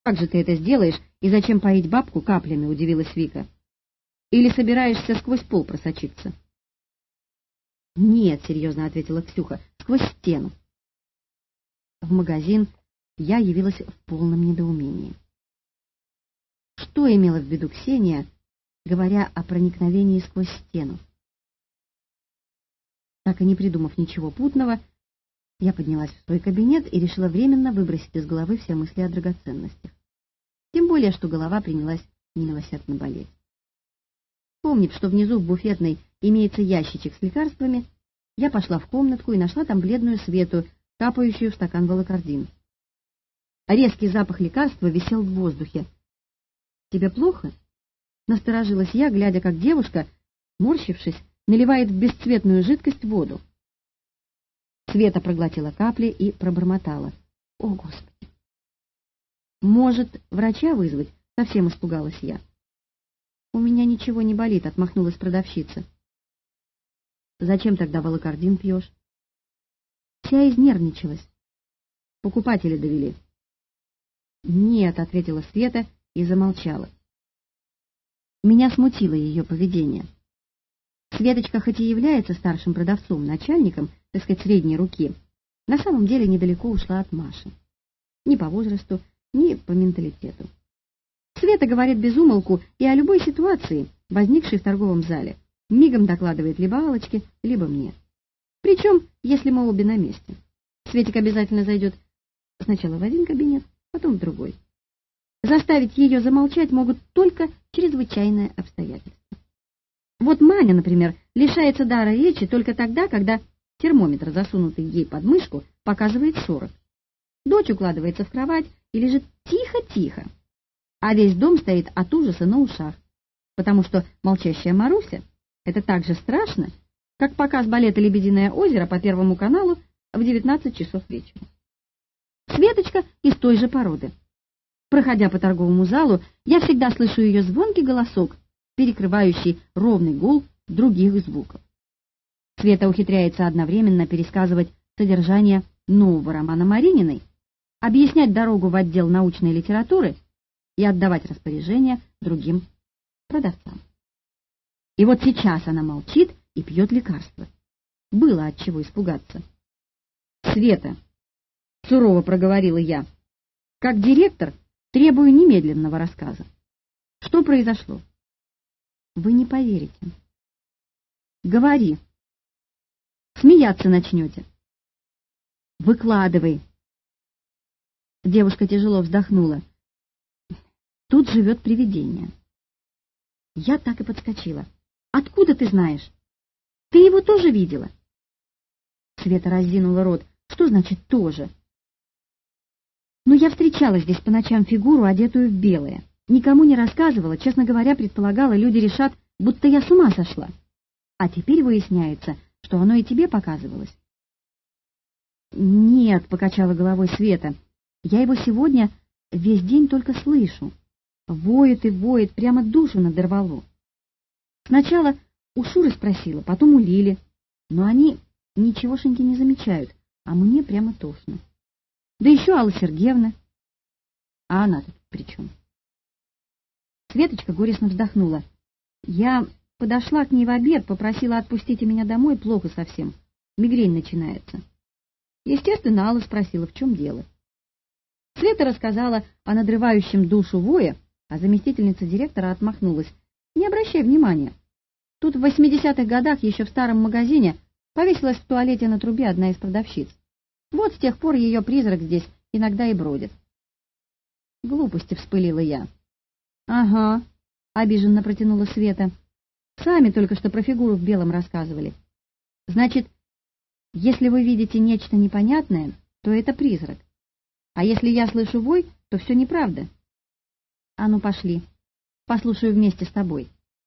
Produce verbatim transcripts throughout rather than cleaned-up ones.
Как же ты это сделаешь, и зачем поить бабку каплями, удивилась Вика. Или собираешься сквозь пол просочиться? Нет, серьезно ответила Ксюха, сквозь стену. В магазин я явилась в полном недоумении. Что имела в виду Ксения, говоря о проникновении сквозь стену? Так и не придумав ничего путного, я поднялась в свой кабинет и решила временно выбросить из головы все мысли о драгоценностях. Тем более, что голова принялась немилосердно болеть. Вспомнив, что внизу в буфетной имеется ящичек с лекарствами, я пошла в комнатку и нашла там бледную Свету, капающую в стакан волокордин. Резкий запах лекарства висел в воздухе. «Тебе плохо?» — насторожилась я, глядя, как девушка, морщившись, наливает в бесцветную жидкость воду. Света проглотила капли и пробормотала: «О, Господи!» «Может, врача вызвать?» — совсем испугалась я. «У меня ничего не болит», — отмахнулась продавщица. «Зачем тогда волокордин пьешь?» Вся изнервничалась. «Покупатели довели». «Нет», — ответила Света и замолчала. Меня смутило ее поведение. Светочка, хоть и является старшим продавцом, начальником, так сказать, средней руки, на самом деле недалеко ушла от Маши. Ни по возрасту, ни по менталитету. Света говорит без умолку и о любой ситуации, возникшей в торговом зале. Мигом докладывает либо Аллочке, либо мне. Причем, если мы обе на месте. Светик обязательно зайдет сначала в один кабинет, потом в другой. Заставить ее замолчать могут только чрезвычайные обстоятельства. Вот Маня, например, лишается дара речи только тогда, когда термометр, засунутый ей под мышку, показывает сорок. Дочь укладывается в кровать и лежит тихо-тихо, а весь дом стоит от ужаса на ушах, потому что молчащая Маруся — это так же страшно, как показ балета «Лебединое озеро» по Первому каналу в девятнадцать часов вечера. Светочка из той же породы. Проходя по торговому залу, я всегда слышу ее звонкий голосок, перекрывающий ровный гул других звуков. Света ухитряется одновременно пересказывать содержание нового романа Марининой, объяснять дорогу в отдел научной литературы и отдавать распоряжения другим продавцам. И вот сейчас она молчит и пьет лекарство. Было от чего испугаться. «Света», — сурово проговорила я, — «как директор требую немедленного рассказа. Что произошло?» «Вы не поверите». «Говори. Смеяться начнете». «Выкладывай». Девушка тяжело вздохнула. «Тут живет привидение». Я так и подскочила. «Откуда ты знаешь? Ты его тоже видела?» Света раздвинула рот. «Что значит «тоже»?» «Ну, я встречала здесь по ночам фигуру, одетую в белое. Никому не рассказывала, честно говоря, предполагала, люди решат, будто я с ума сошла. А теперь выясняется, что оно и тебе показывалось». «Нет», — покачала головой Света, — «я его сегодня весь день только слышу. Воет и воет, прямо душу надорвало. Сначала у Шуры спросила, потом у Лили, но они ничегошеньки не замечают, а мне прямо тошно. Да еще Алла Сергеевна. А она тут при чем?» Светочка горестно вздохнула. «Я подошла к ней в обед, попросила отпустить меня домой, плохо совсем. Мигрень начинается». Естественно, Алла спросила, в чем дело. Света рассказала о надрывающем душу вое, а заместительница директора отмахнулась. «Не обращай внимания. Тут в восьмидесятых годах еще в старом магазине повесилась в туалете на трубе одна из продавщиц. Вот с тех пор ее призрак здесь иногда и бродит». «Глупости», — вспылила я. «Ага», — обиженно протянула Света. «Сами только что про фигуру в белом рассказывали. Значит, если вы видите нечто непонятное, то это призрак. А если я слышу вой, то все неправда. А ну пошли, послушаю вместе с тобой».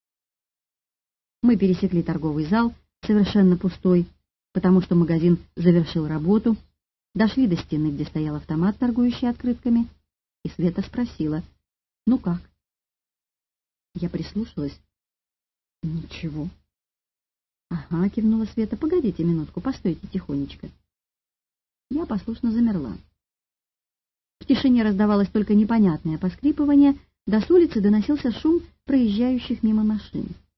Мы пересекли торговый зал, совершенно пустой, потому что магазин завершил работу, дошли до стены, где стоял автомат, торгующий открытками, и Света спросила: «Ну как?» Я прислушалась. «Ничего». «Ага», — кивнула Света, — «погодите минутку, постойте тихонечко». Я послушно замерла. В тишине раздавалось только непонятное поскрипывание, да с улицы доносился шум проезжающих мимо машин.